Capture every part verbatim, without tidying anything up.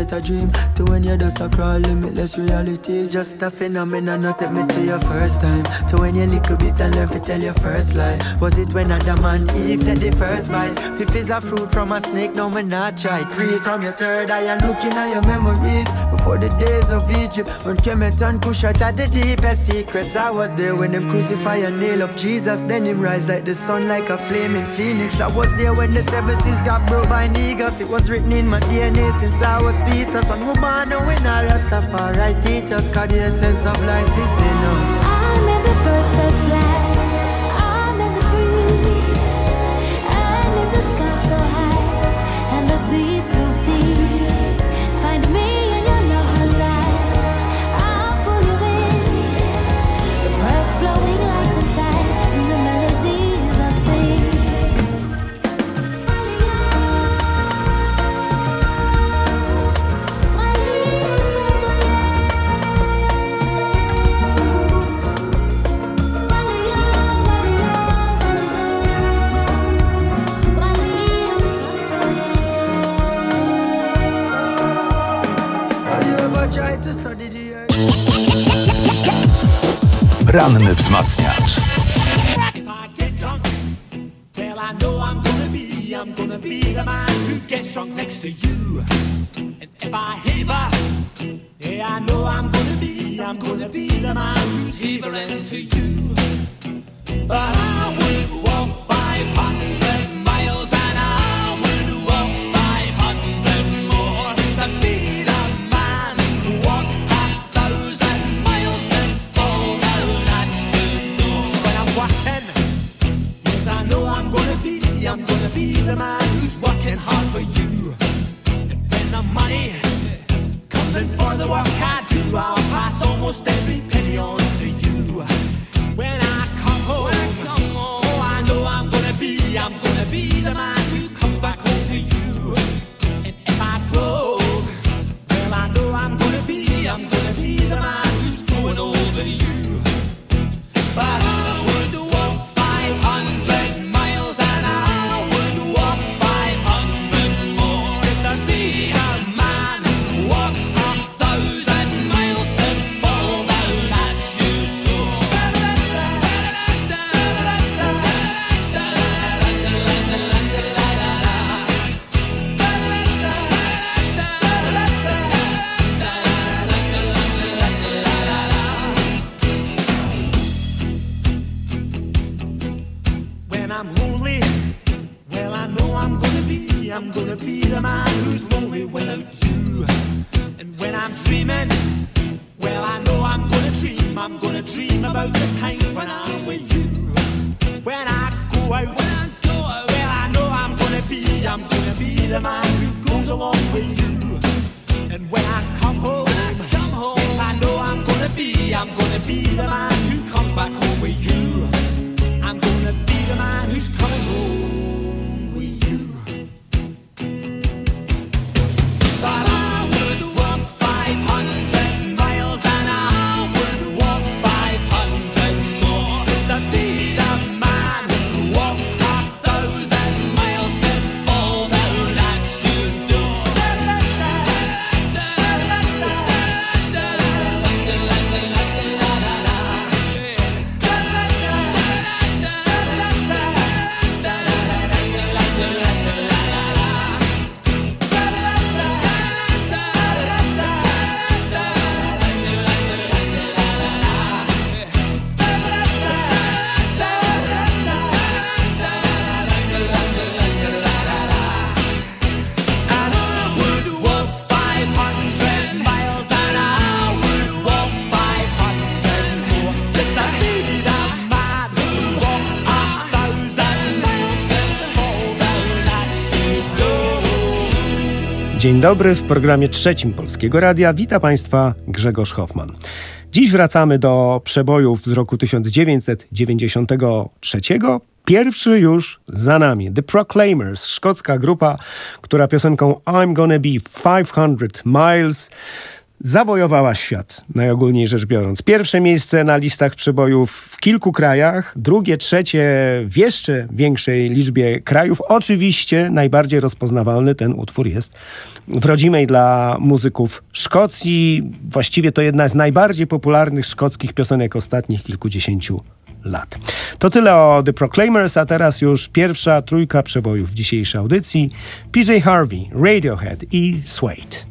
get a dream. To when you just a crawl, limitless realities. Just a phenomenon, not take me to your first time. To when you little bit and learn to tell your first lie. Was it when Adam and Eve take the first bite? If it's a fruit from a snake, no man not try. Read from your third eye and looking at your memories. Before the days of Egypt, when Kemet and Cushite had the deepest secrets. I was there when them crucify and nail up Jesus. Then him rise like the sun, like a flaming phoenix. I was there when the seven seas got broke by niggas. It was written in my D N A since I was fetus. And woman knowing all Rastafari teach us, cause the essence of life is in us. I'm in the perfect flag. I'm in the breeze. I'm in the sky so high. And the deep blue seas. Find me in your lover's eyes. I'll pull you in. The breath flowing like the tide. And the melodies I sing. Ranny wzmacniacz. If I get drunk, well I know I'm gonna be, I'm gonna be the man who gets drunk next to you. And if I heaver, yeah I know I'm gonna be, I'm gonna be the man who's heavering to you. But I would walk five hundred miles and I would walk five hundred more to be the man who walked a thousand miles to fall down at your door. When I'm walking, yes I know I'm gonna be, I'm gonna be the man who's working hard for you. And when the money comes in for the work I do, I'll pass almost every penny on to you. When I come home, when I come home, oh I know I'm gonna be, I'm gonna be the man who comes back home to you. And if I drove, well I know I'm gonna be, I'm gonna be the man who's growing older than you. But I would walk five hundred miles and I would walk five hundred more just to be a man who walks a thousand miles to fall down at your door. When I'm lonely, well I know I'm gonna be, I'm gonna be the man who's lonely without you. And when I'm dreaming, well I know I'm gonna dream, I'm gonna dream about the time when I'm with you. When I go out, when I go out, well I know I'm gonna be, I'm gonna be the man who goes along with you. And when I come home, when I come home, yes I know I'm gonna be, I'm gonna be the man who comes back home with you. I'm gonna be the man who's coming home with you. But I would walk five hundred miles and I would walk five hundred more just to be the man who walks a thousand miles to fall down at your door. Dzień dobry, w programie trzecim Polskiego Radia wita Państwa Grzegorz Hoffman. Dziś wracamy do przebojów z roku tysiąc dziewięćset dziewięćdziesiątego trzeciego. Pierwszy już za nami. The Proclaimers, szkocka grupa, która piosenką I'm Gonna Be five hundred miles zawojowała świat, najogólniej rzecz biorąc. Pierwsze miejsce na listach przebojów w kilku krajach, drugie, trzecie w jeszcze większej liczbie krajów. Oczywiście najbardziej rozpoznawalny ten utwór jest w rodzimej dla muzyków Szkocji. Właściwie to jedna z najbardziej popularnych szkockich piosenek ostatnich kilkudziesięciu lat. To tyle o The Proclaimers, a teraz już pierwsza trójka przebojów w dzisiejszej audycji. P J Harvey, Radiohead i Suede.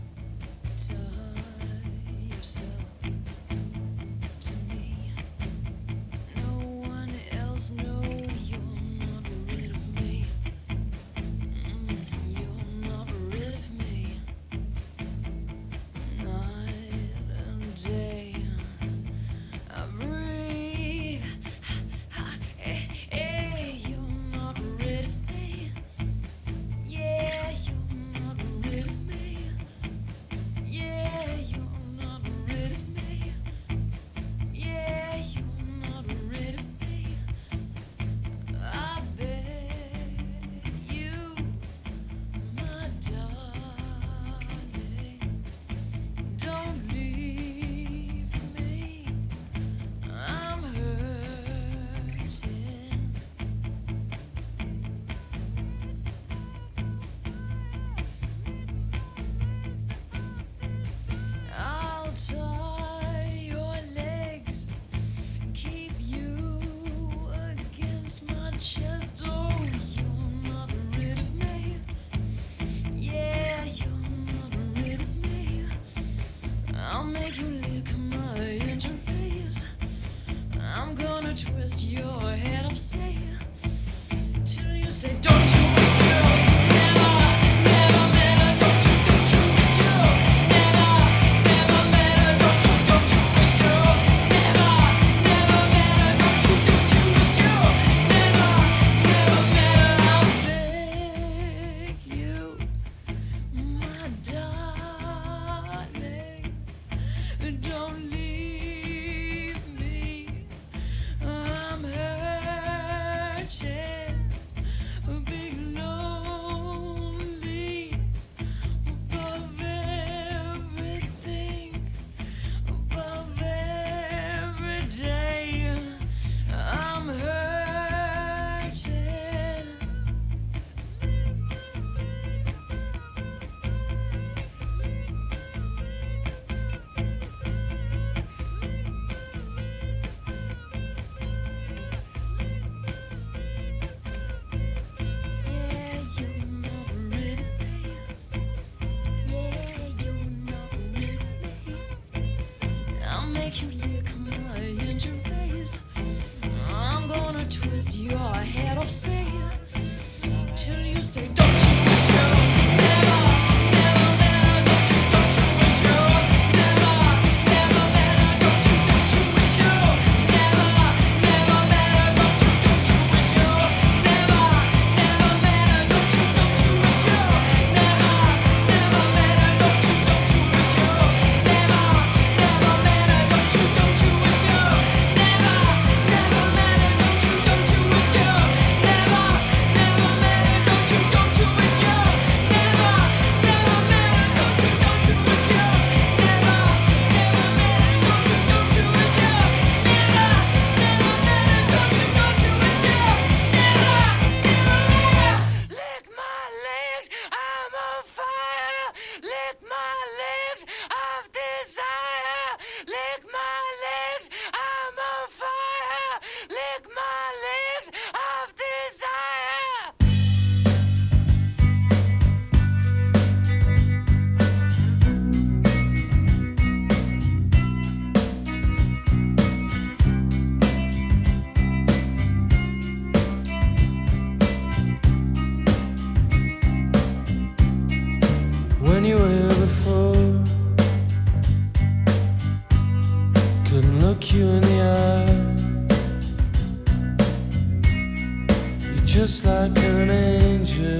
Just like an angel,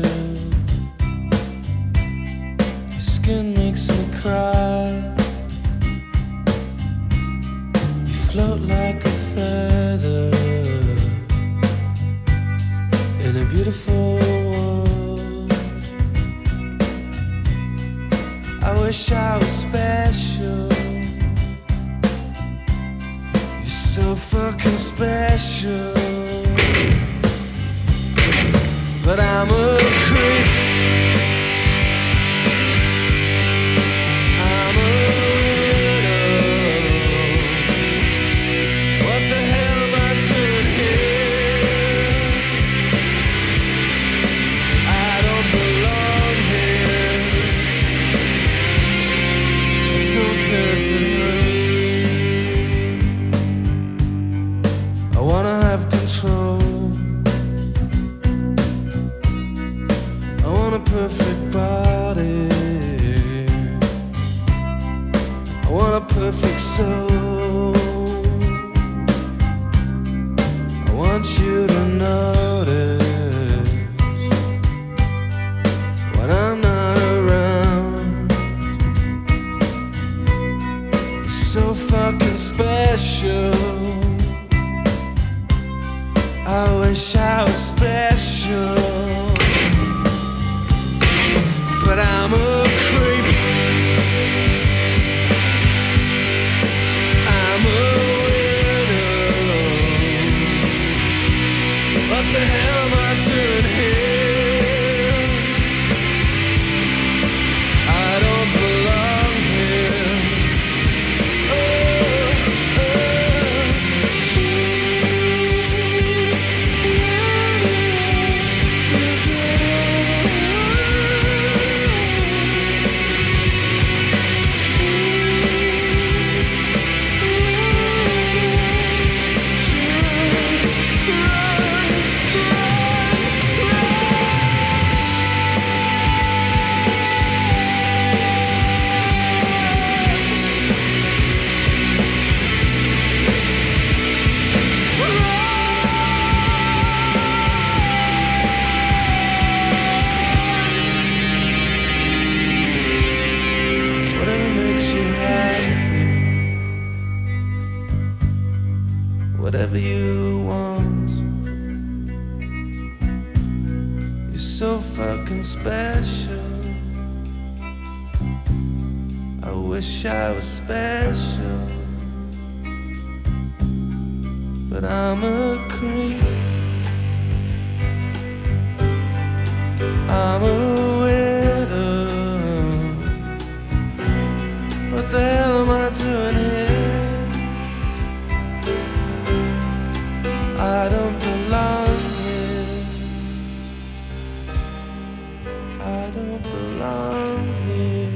your skin makes me cry. You float like a feather in a beautiful world. I wish I I was special. You're so fucking special. But I'm a creep. I'm a widow. What the hell am I doing here? I don't belong here. I don't care if it hurts. I wanna have control. I want a perfect body. I want a perfect soul. I want you to notice when I'm not around. You're so fucking special. I wish I was special. But I'm a creep. I'm a widow. What the hell am I doing here? I don't belong here. Oh, oh. Whatever makes you happy, whatever you want. You're so fucking special. I wish I was special. But I'm a creep. I'm a widow. What the hell am I doing here? I don't belong here. I don't belong here.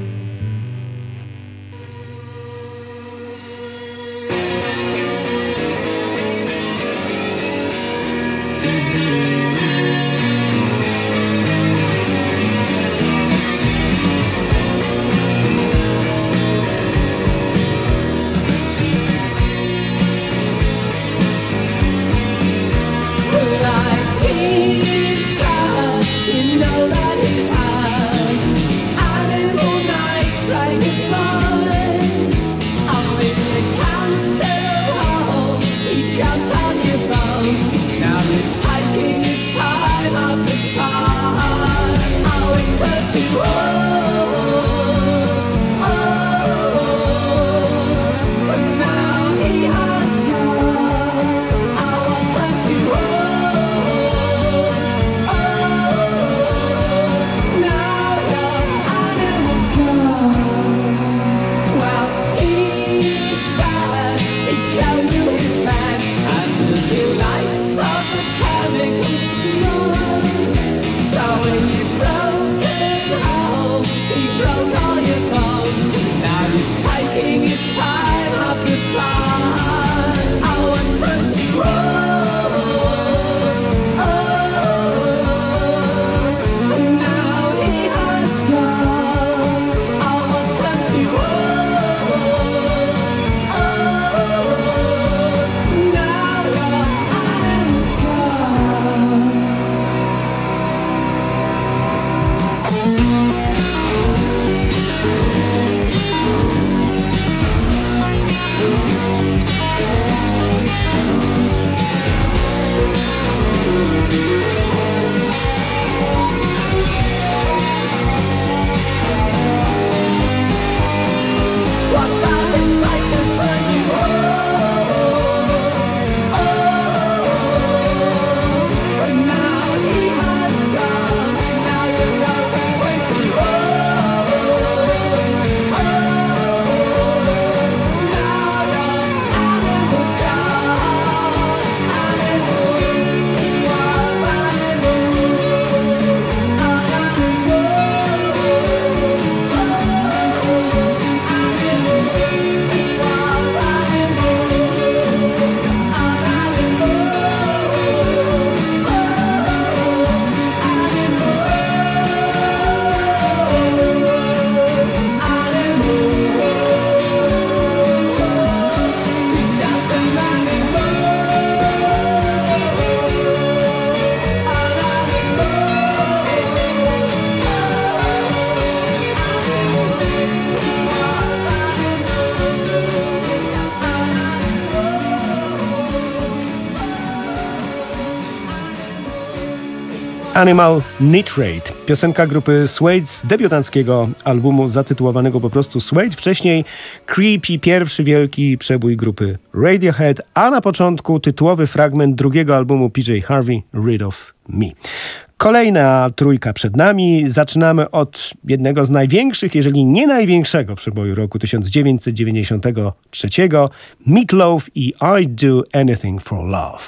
Animal Nitrate, piosenka grupy Suede z debiutanckiego albumu zatytułowanego po prostu Suede. Wcześniej Creepy, pierwszy wielki przebój grupy Radiohead, a na początku tytułowy fragment drugiego albumu P J Harvey, Rid of Me. Kolejna trójka przed nami. Zaczynamy od jednego z największych, jeżeli nie największego przeboju roku tysiąc dziewięćset dziewięćdziesiątego trzeciego. Meat Loaf i I'd Do Anything for Love.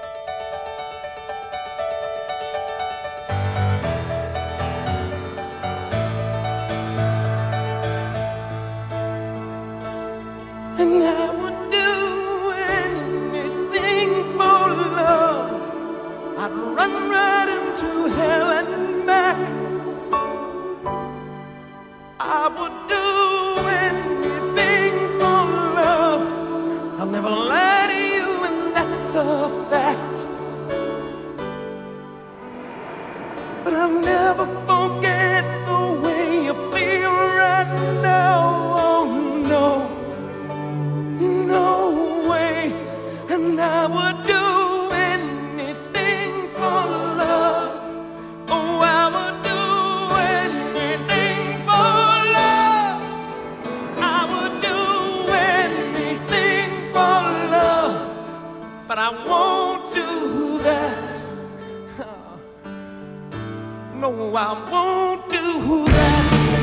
And I would do anything for love. I'd run right into hell and back. I would do anything for love. I'll never lie to you, and that's a fact. But I'll never forget the way you feel right now. Oh no. No way, and I would do anything for love. Oh, I would do anything for love. I would do anything for love, but I won't do that. No, I won't do that.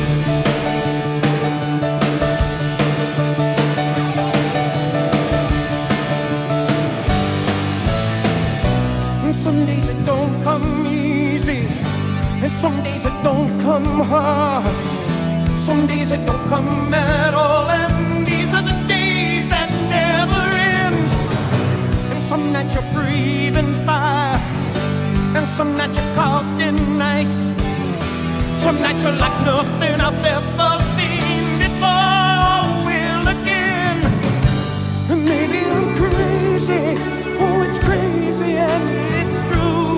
Some days it don't come easy, and some days it don't come hard. Some days it don't come at all, and these are the days that never end. And some nights you're breathing fire, and some nights you're caught in ice. Some nights you're like nothing I've ever seen before. Will again, and maybe I'm crazy. Oh, it's crazy and it's true.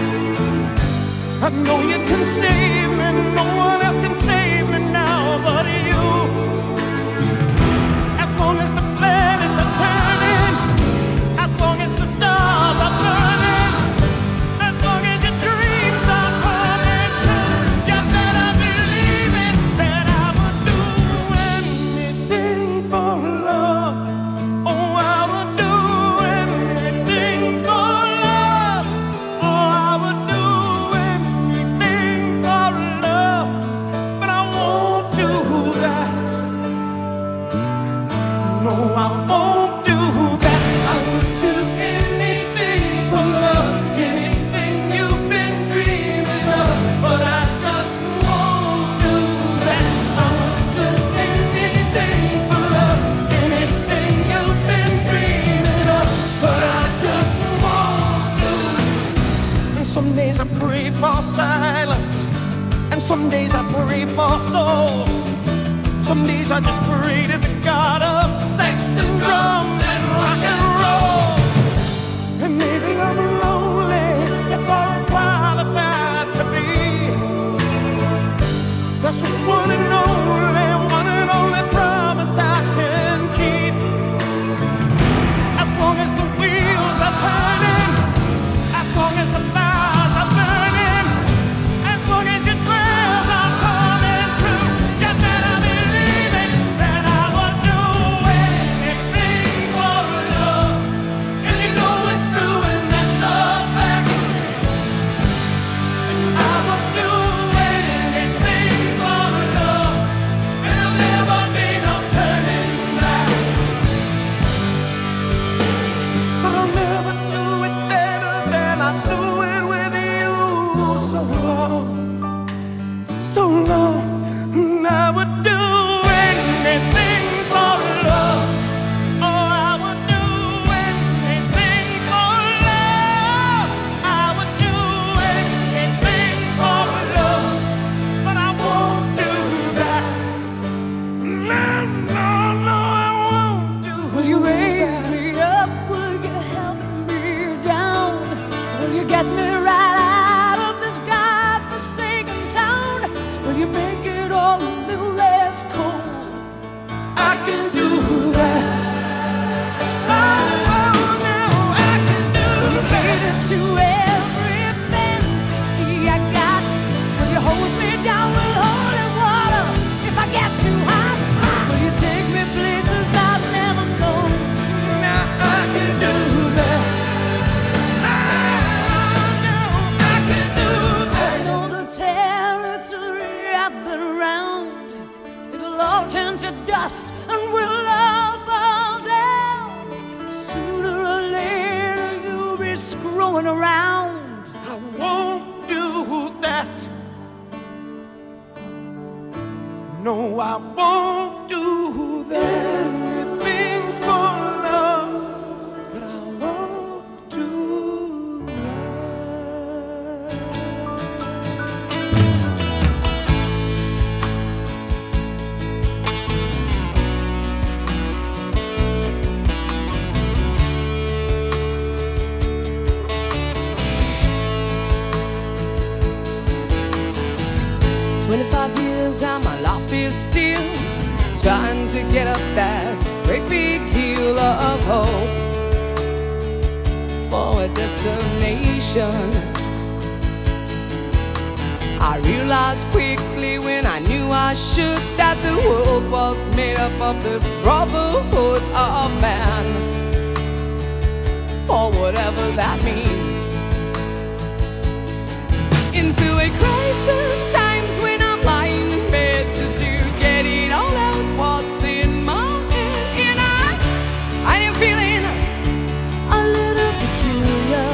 I know you can save me, no one else can save me now but you. As long as the planets are turning, as long as the stars are burning, as long as your dreams are coming true, you better believe it, that I would do anything for love. Oh, I would do anything for love. Oh, I would do anything for love, but I won't do that. No, I won't do that. I would do anything for love, anything you've been dreaming of, but I just won't do that. I would do anything for love, anything you've been dreaming of, but I just won't do it. And some days I pray for silence, and some days I pray for soul. Some days I just pray to the God of sex and drums and rock and roll. And maybe I'm lonely, that's all I'm qualified to be. That's just one and only, one and only promise I can keep. As long as the wheels are turning, as long as the fires are burning, as long as your prayers are coming true, you better believe it, that I would do anything turn to dust and we'll all fall down. Sooner or later you'll be screwing around. I won't do that. No, I won't do that. Anything for love, but I won't do twenty-five years and my life is still trying to get up that great big hill of hope for a destination. I realized quickly when I knew I should that the world was made up of this brotherhood of man, for whatever that means. Into a crisis times when I'm lying in bed just to get it all out what's in my head. And I, I am feeling a little peculiar.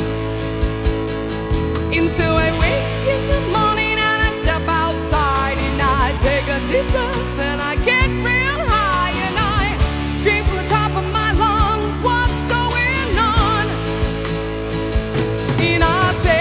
And so I wake in the morning and I step outside and I take a deep breath and I get real high and I scream from the top of my lungs, what's going on? And I say,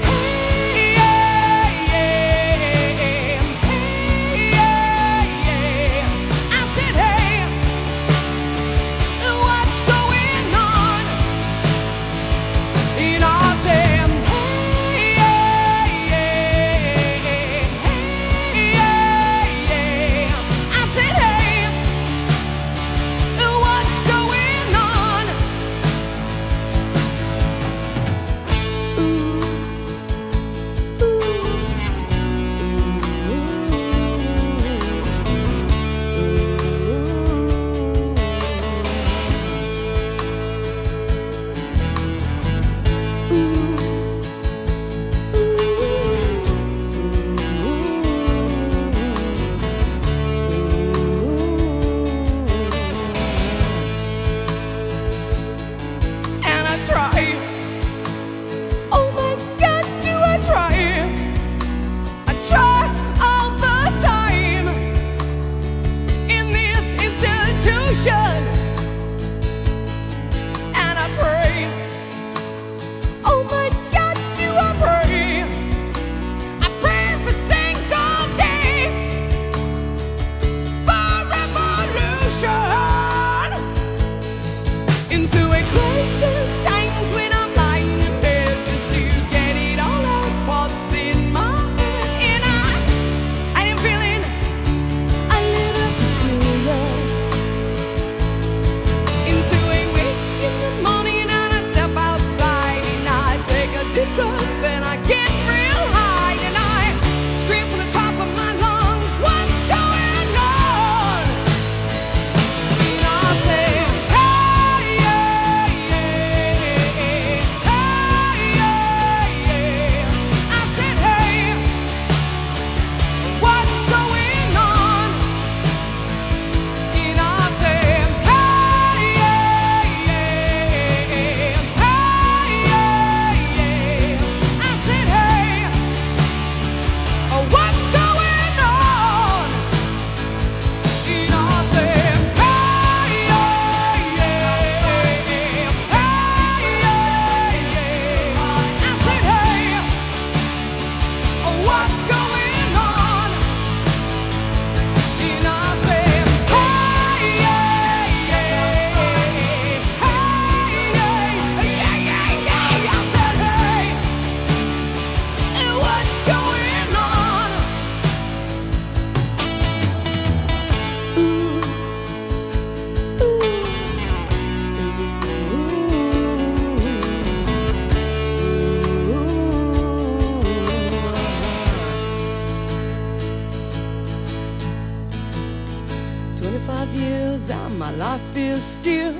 twenty-five years and my life is still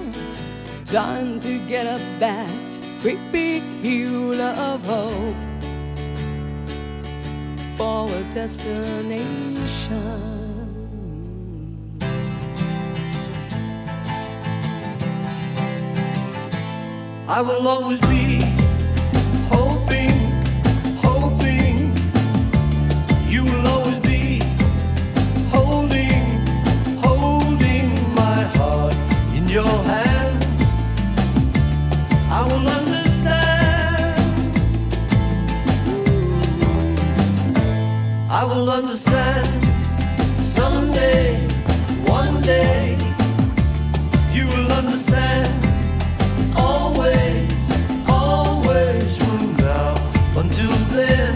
trying to get up that great big hill of hope for a destination. I will always be hoping, hoping. You will always be holding, holding my heart in your hand. I will understand. I will understand someday, one day. You will understand. Always, always from now until then.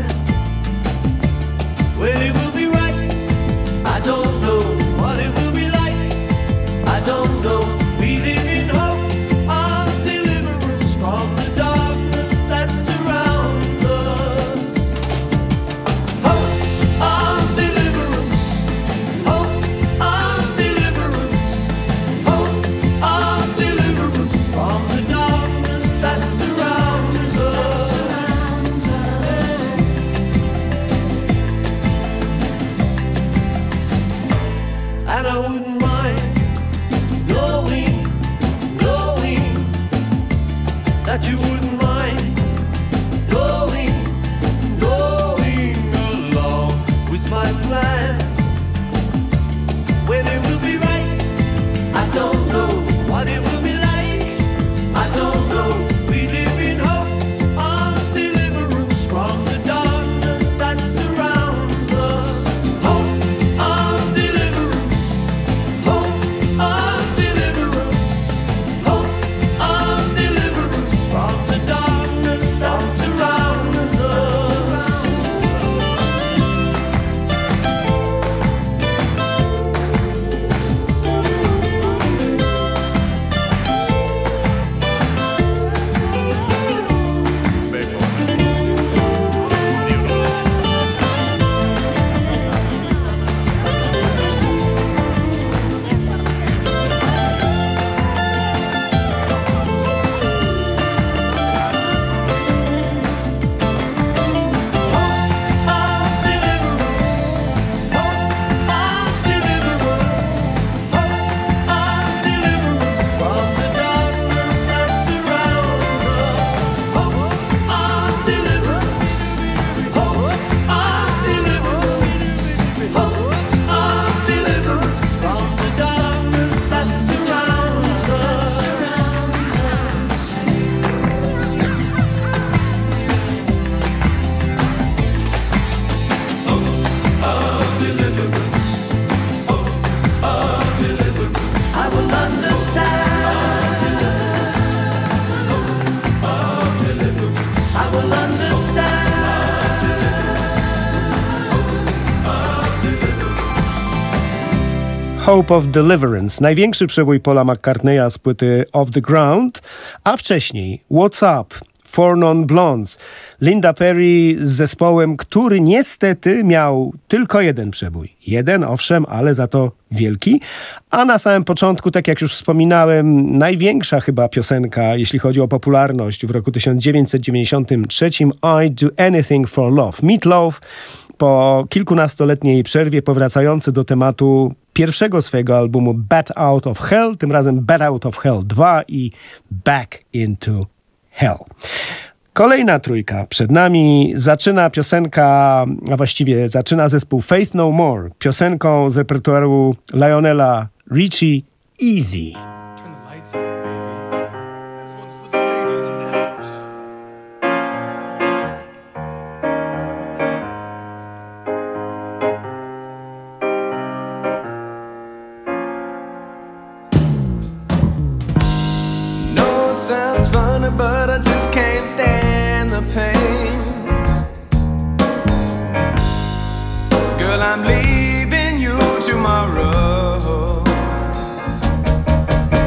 When it will be right, I don't know what it will be like. I don't know. We live in hope of deliverance from the darkness that surrounds us. Hope of deliverance. Hope of deliverance. Hope of deliverance from the darkness that surrounds us. And I wouldn't mind knowing, knowing that you wouldn't mind going, going along with my plan. When it will be right, I don't know what it will be like. I don't know. We live in hope of deliverance from the darkness that surrounds us. Hope of deliverance. Hope of deliverance. Hope of deliverance from the darkness that surrounds us. I will understand. I will understand. Hope of Deliverance, największy przebój Paula McCartneya z płyty Off the Ground, a wcześniej What's Up, Four Non Blondes, Linda Perry z zespołem, który niestety miał tylko jeden przebój. Jeden, owszem, ale za to wielki. A na samym początku, tak jak już wspominałem, największa chyba piosenka, jeśli chodzi o popularność w roku tysiąc dziewięćset dziewięćdziesiątym trzecim, I'd Do Anything for Love. Meat Loaf po kilkunastoletniej przerwie powracający do tematu pierwszego swojego albumu Bat Out of Hell, tym razem Bat Out of Hell dwa i Back into Hell. Kolejna trójka przed nami. Zaczyna piosenka, a właściwie zaczyna zespół Faith No More piosenką z repertuaru Lionela Richie, Easy. Turn the lights on, baby. This one's for the ladies in the house. No, it sounds funny, but I just can't stand the pain. Girl, I'm leaving you tomorrow.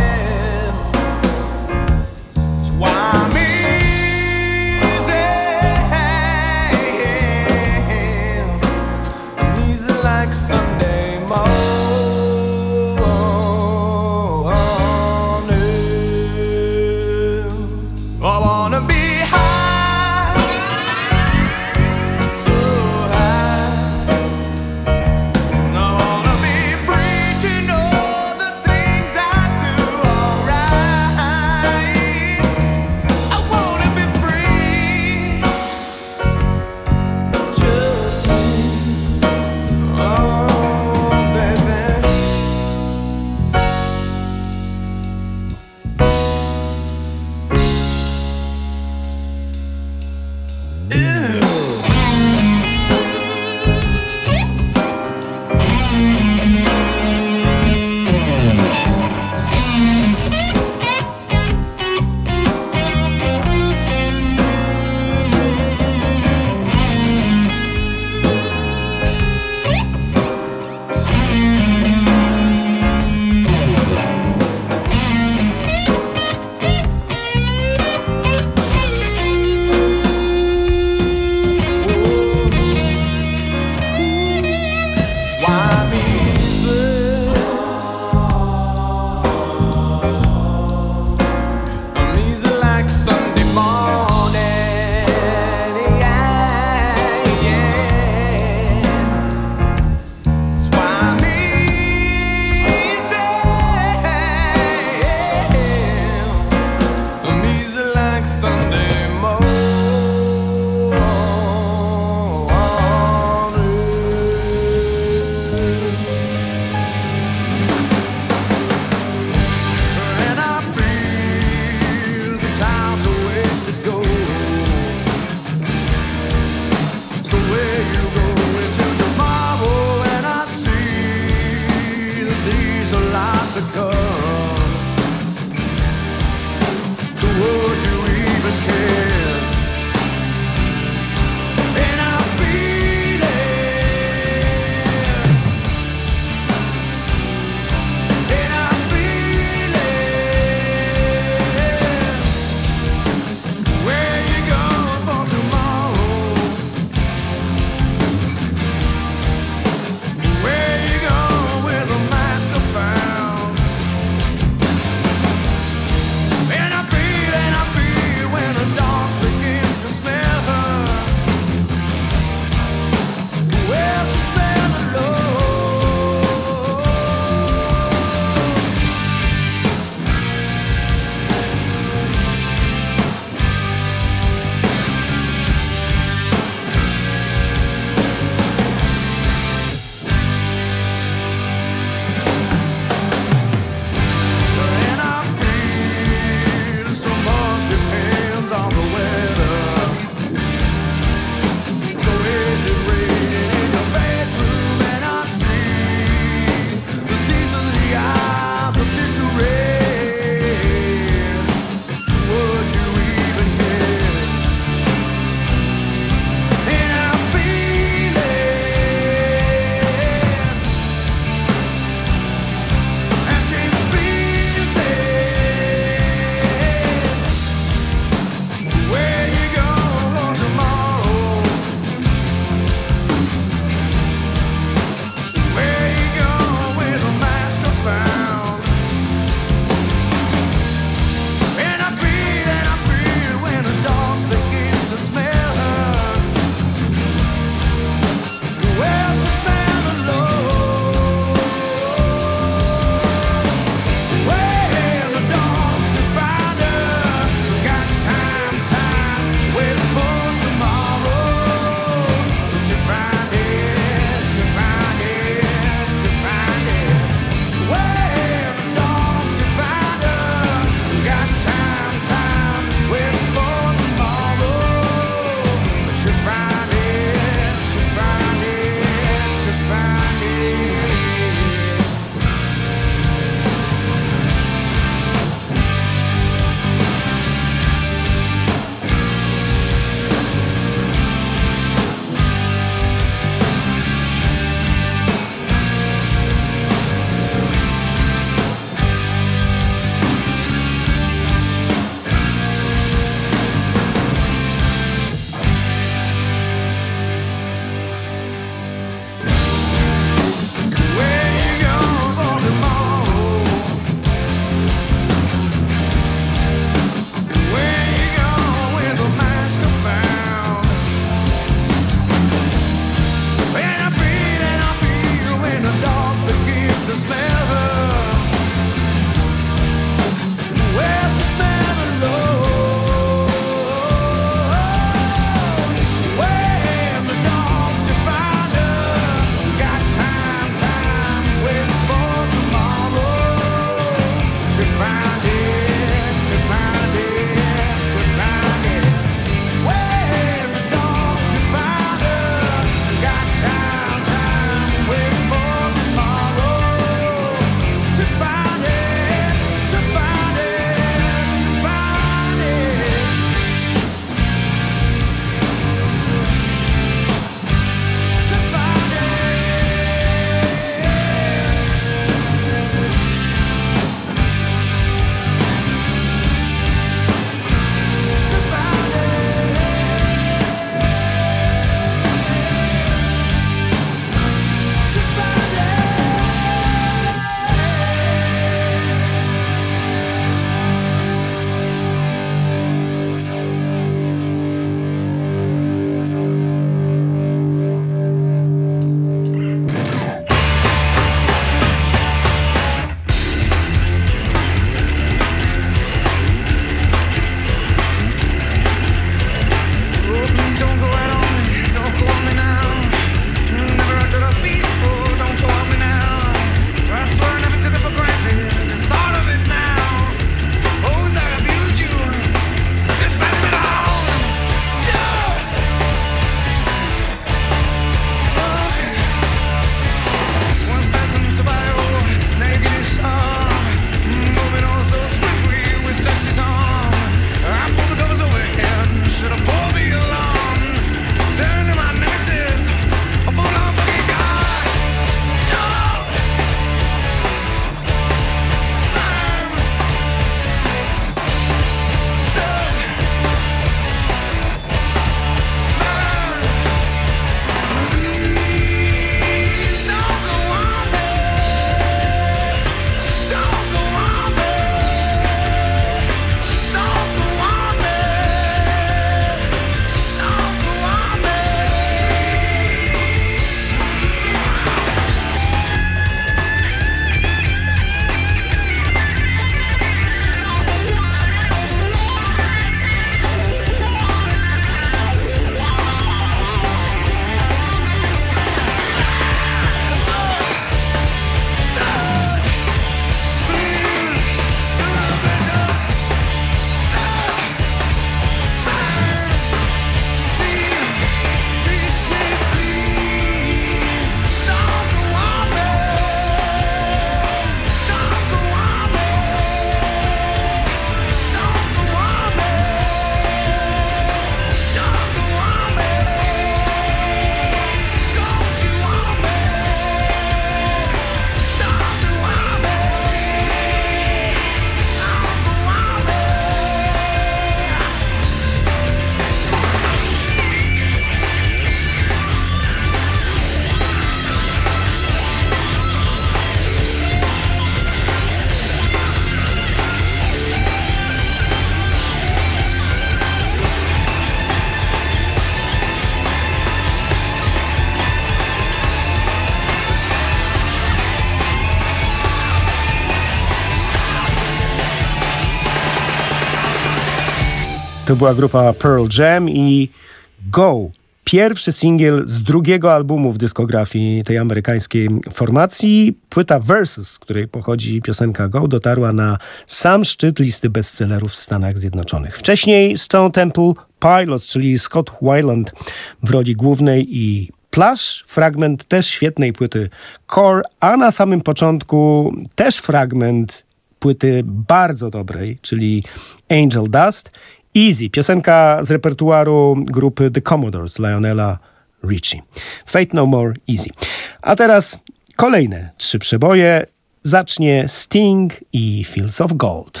To była grupa Pearl Jam i Go. Pierwszy singiel z drugiego albumu w dyskografii tej amerykańskiej formacji. Płyta Versus, z której pochodzi piosenka Go, dotarła na sam szczyt listy bestsellerów w Stanach Zjednoczonych. Wcześniej Stone Temple Pilots, czyli Scott Weiland w roli głównej i Plush, fragment też świetnej płyty Core, a na samym początku też fragment płyty bardzo dobrej, czyli Angel Dust. Easy, piosenka z repertuaru grupy The Commodores, Lionela Richie. Fate No More, Easy. A teraz kolejne trzy przeboje. Zacznie Sting i Fields of Gold.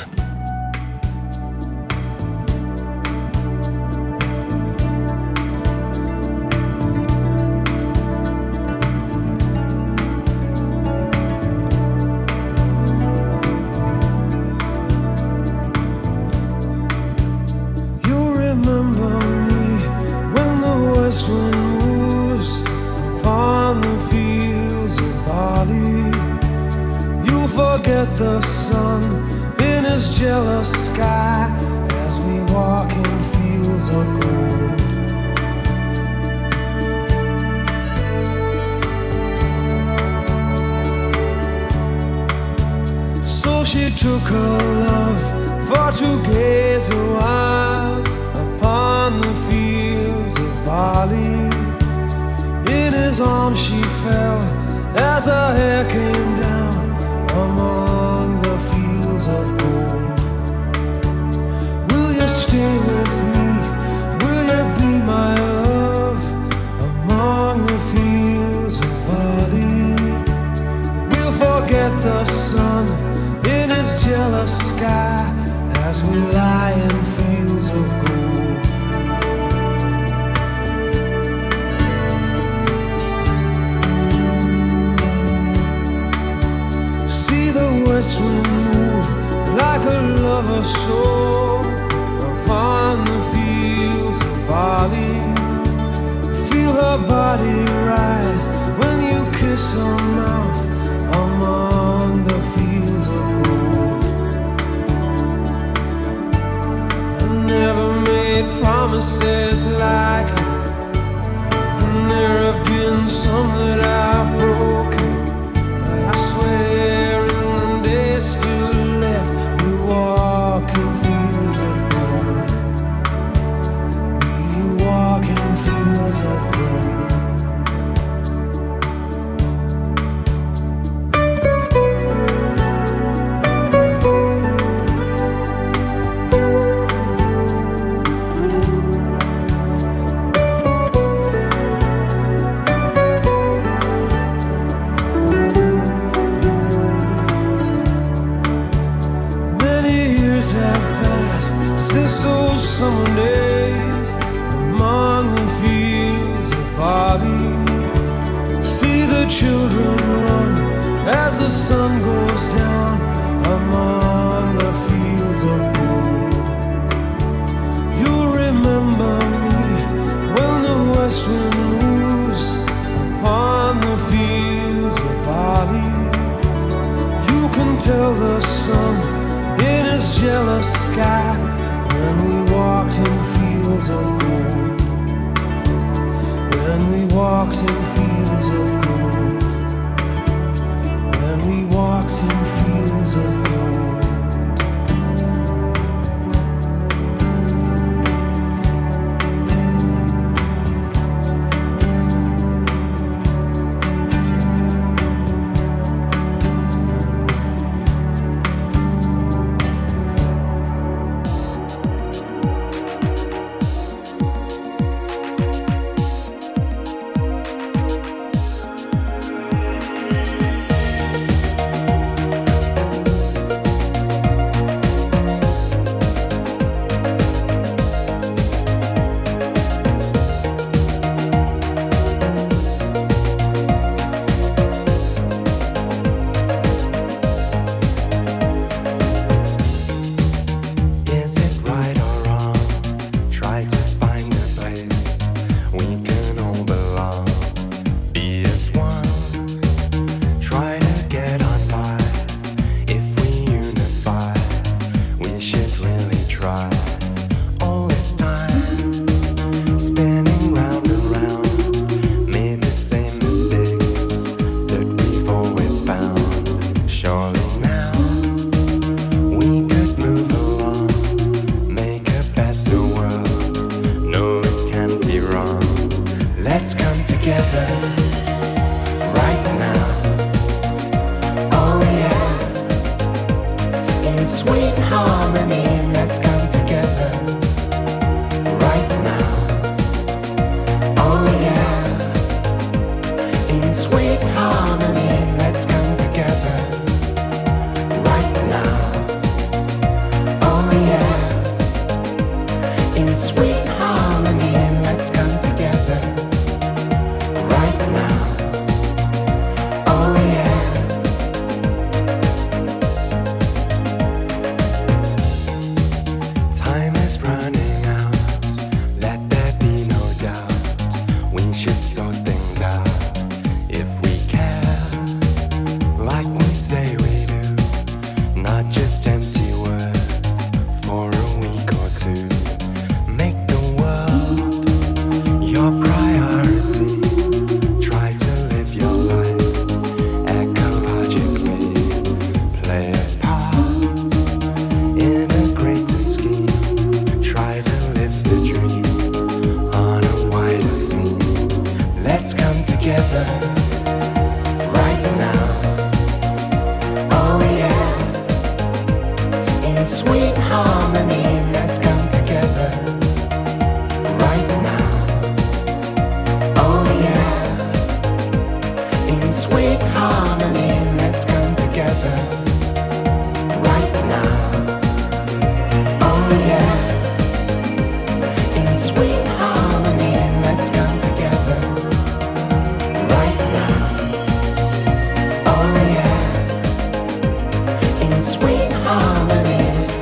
Forget the sun in his jealous sky as we walk in fields of gold. So she took her love for to gaze a while upon the fields of barley. In his arms she fell as her hair came down among the fields of gold. Will you stay with me? Will you be my love among the fields of barley? We'll forget the sun in his jealous sky as we lie in fields of gold. West wind move like a lover's soul upon the fields of barley. Feel her body rise when you kiss her mouth among the fields of gold. I never made promises lightly, and there have been some that I've broken, but I swear still left, we walk in fields of gold. We walk in fields of gold. Summer days among the fields of barley. See the children run as the sun goes down among the fields of gold. You'll remember me when the west wind moves upon the fields of barley. You can tell the sun in his jealous sky when we walked in fields of gold. When we walked in fields of gold. When we walked in fields of gold. Surely now we could move along, make a better world. No, it can't be wrong. Let's come together right now. Oh yeah, in sweet harmony. Let's come together right now. Oh yeah, in sweet harmony. Let's come together right now. Oh yeah, in sweet harmony. Let's come together right now. Oh yeah. Time is running out, let there be no doubt. We should sort things out if we care, like we say we do. Not just empty words for a week or two. Make the world your priority. Try to live your life ecologically. Play a part in a greater scheme. Try to live the dream on a wider scene. Let's come together right now. Oh yeah, in sweet harmony. Let's come together right now. Oh yeah, in sweet harmony. Let's come together right now. Oh yeah, in sweet harmony. Let's come together right now. Oh yeah, in sweet harmony.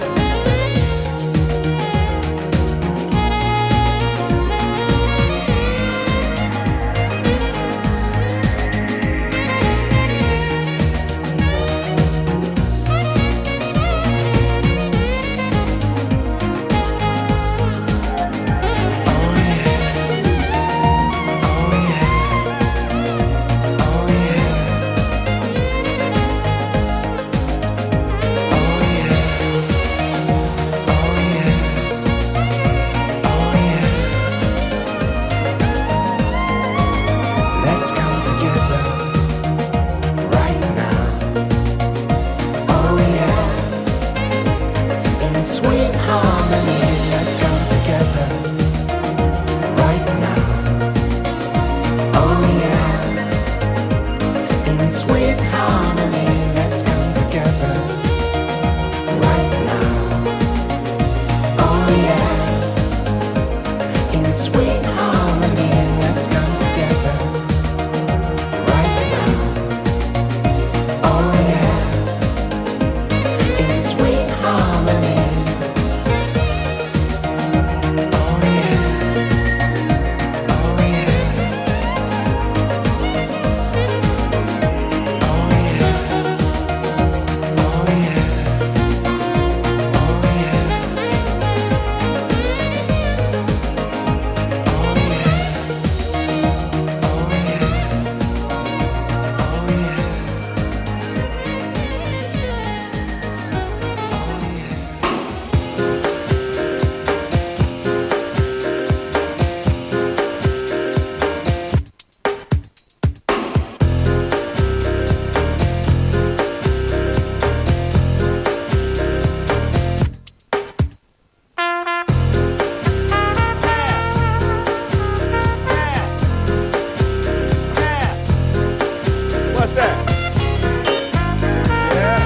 Let's come together right now. Oh yeah, in sweet harmony. Let's come together right now. Oh yeah, in sweet harmony. Let's come together right now. Oh yeah, in sweet harmony. Let's come together right now. Oh yeah, in sweet harmony. Oh yeah, oh yeah, oh yeah, oh yeah, oh yeah. What's that? Yeah.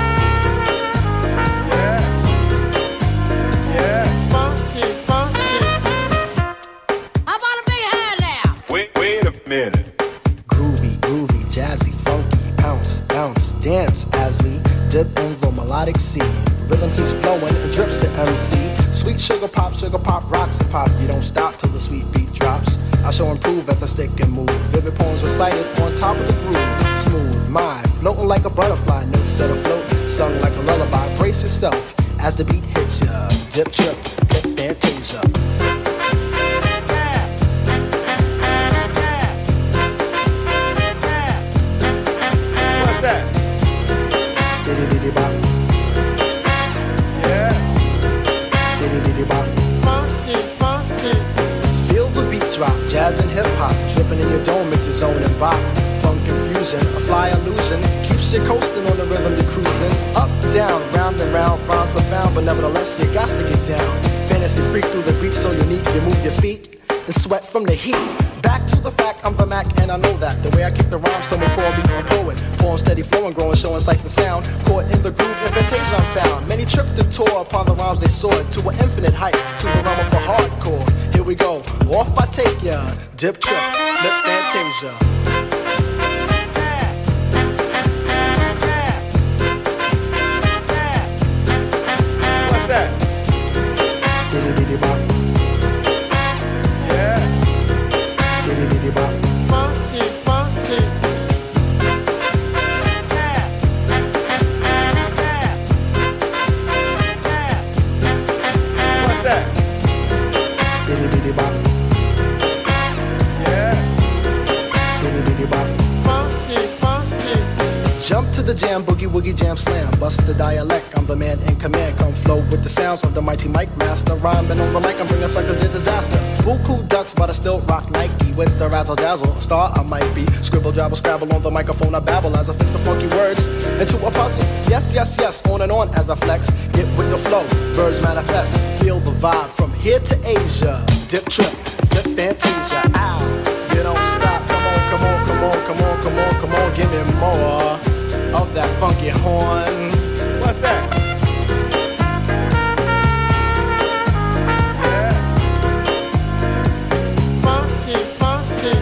Yeah. Yeah. Funky, funky. How about a big hand now? Wait, wait a minute. Groovy, groovy, jazzy, funky, bounce, bounce, dance as we dip in the melodic sea. Rhythm keeps flowing and drips to M C. Sweet sugar pop, sugar pop, rocks and pop. You don't stop till the sweet beat drops. I shall improve as I stick and move. Vivid poems recited on top of the groove. Smooth mind, floating like a butterfly. Notes set afloat, sung like a lullaby. Brace yourself as the beat hits ya. Dip, trip, hip, fantasia. bitty bop. Yeah. Bitty bitty bop. Funky, funky. Feel the beat drop, jazz and hip hop, dripping in your dome, it's a zone and bop. Funk confusion, a fly illusion, keeps you coasting on the rhythm you're cruising. Up, down, round and round, rhymes profound, but nevertheless you got to get down. Fantasy freak through the beat so unique, you move your feet and sweat from the heat. Back to the fact, I'm the Mac and I know that. The way I kick the rhyme, someone call me a poet. Poem steady flowing, growing, showing sights and sound. Caught in the groove, invitation I'm found. Many tripped and tore upon the rhymes they soared to an infinite height, to the realm of the hardcore. Here we go, off I take ya, dip trip, lip fantasia. What's that? Bitty bitty bop. Yeah. Bitty bitty bop. Funky, funky. What's that? Bitty bitty bop. Yeah. Bitty bitty bop. Funky, funky. Jump to the jam, boogie woogie jam slam. Bust the dialect, I'm the man in command. Come flow with the sounds of the mighty mic master. Rhyming on the mic, I'm bringing suckers to disaster. Buku ducks, but I still rock Nike. With the razzle dazzle, a star I might be. Scribble, jabble, scrabble on the microphone, I babble as I fix the funky words into a puzzle. Yes, yes, yes, on and on as I flex. Get with the flow, birds manifest. Feel the vibe from here to Asia. Dip trip, flip fantasia. Ow, you don't stop. Come on, come on, come on, come on, come on, come on. Give me more of that funky horn. What's that? Yeah. Funky, funky.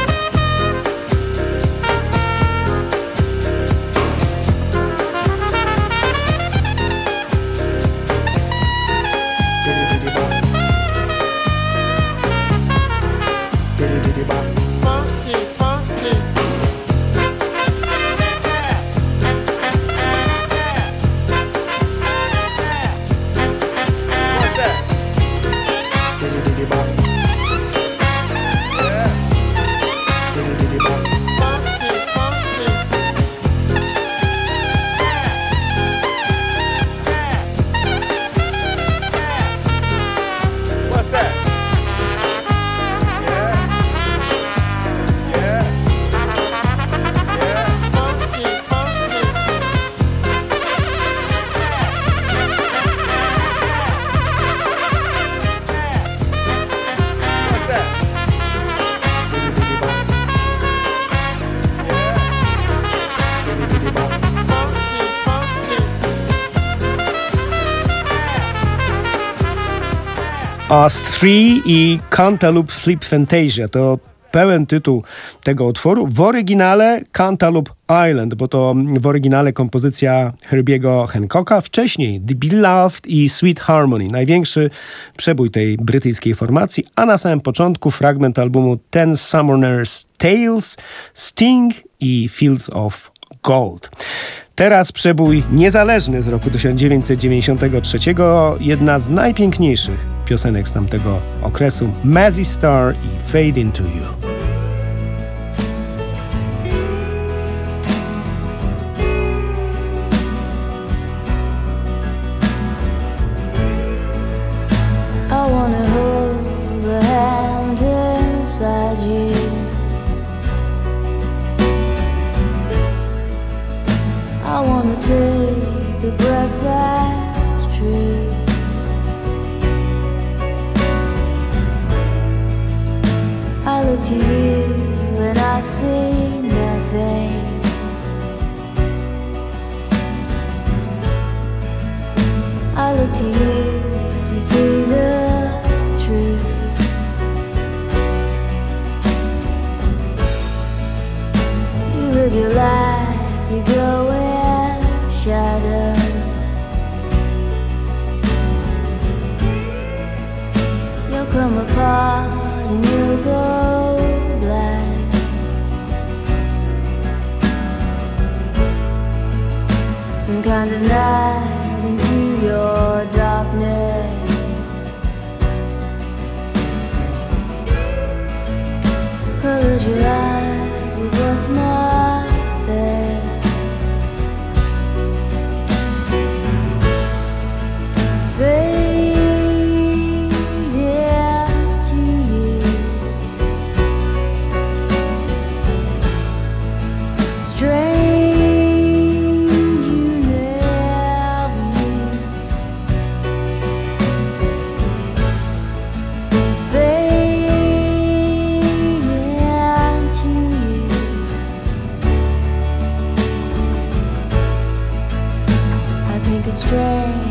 Bitty bitty bop. Bitty bitty bop. Funky, funky. Us Three i Cantaloupe Flip Fantasia to pełen tytuł tego utworu. W oryginale Cantaloupe Island, bo to w oryginale kompozycja Herbiego Hancocka, wcześniej The Beloved i Sweet Harmony, największy przebój tej brytyjskiej formacji, a na samym początku fragment albumu Ten Summoners Tales, Sting i Fields of Gold. Teraz przebój niezależny z roku tysiąc dziewięćset dziewięćdziesiątego trzeciego, jedna z najpiękniejszych piosenek z tamtego okresu, Mazzy Star i Fade Into You. I wanna hold the hand inside you. I wanna take the breath that's true. I look to you and I see nothing. I look to you to see the truth. You live your life, you go in shadow. You'll come apart and you'll go black. Some kind of night into your darkness. Close your eyes with what's not there. it's strange.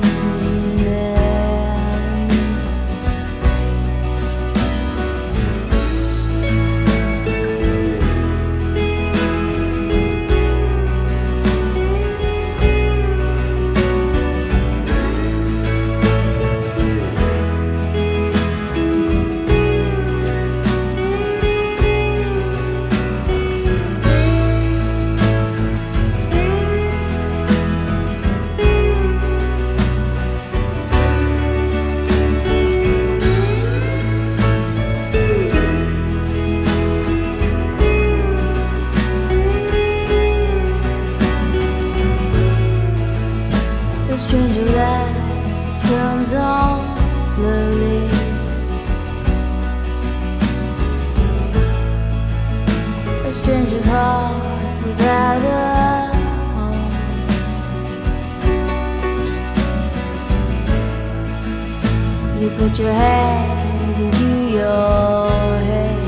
Put your hands into your head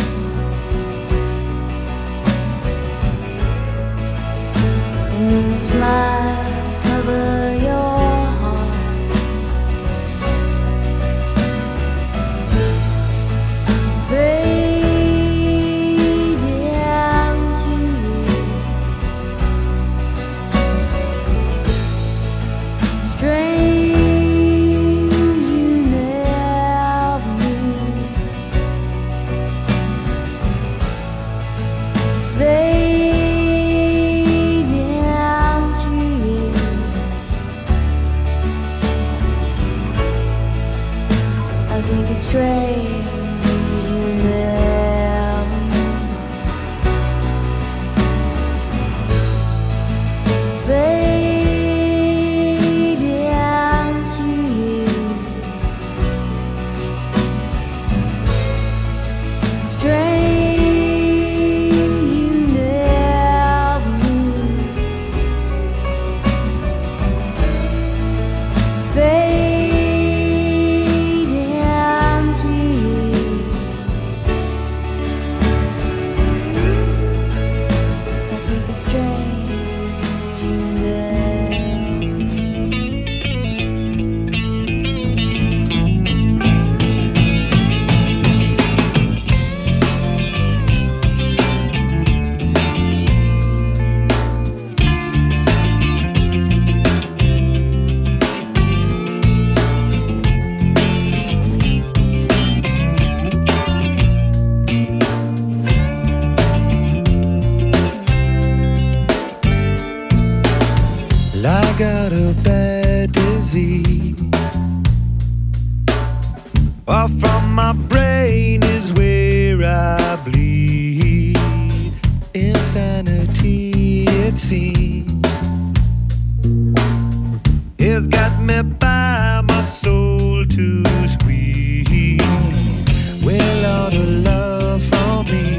and then smiles cover your heart. Fade out to you. Strange. Got a bad disease. Far from my brain is where I bleed. Insanity, it seems, it's got me by my soul to squeeze. Well, all the love from me,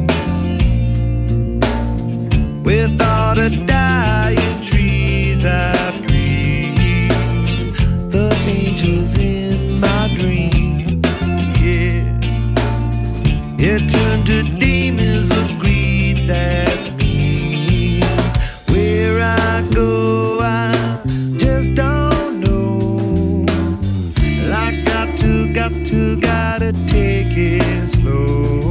with all the dying trees I scream, the angels in my dream, yeah, it turned to demons of greed, that's me. Where I go, I just don't know. I got to, got to, gotta take it slow.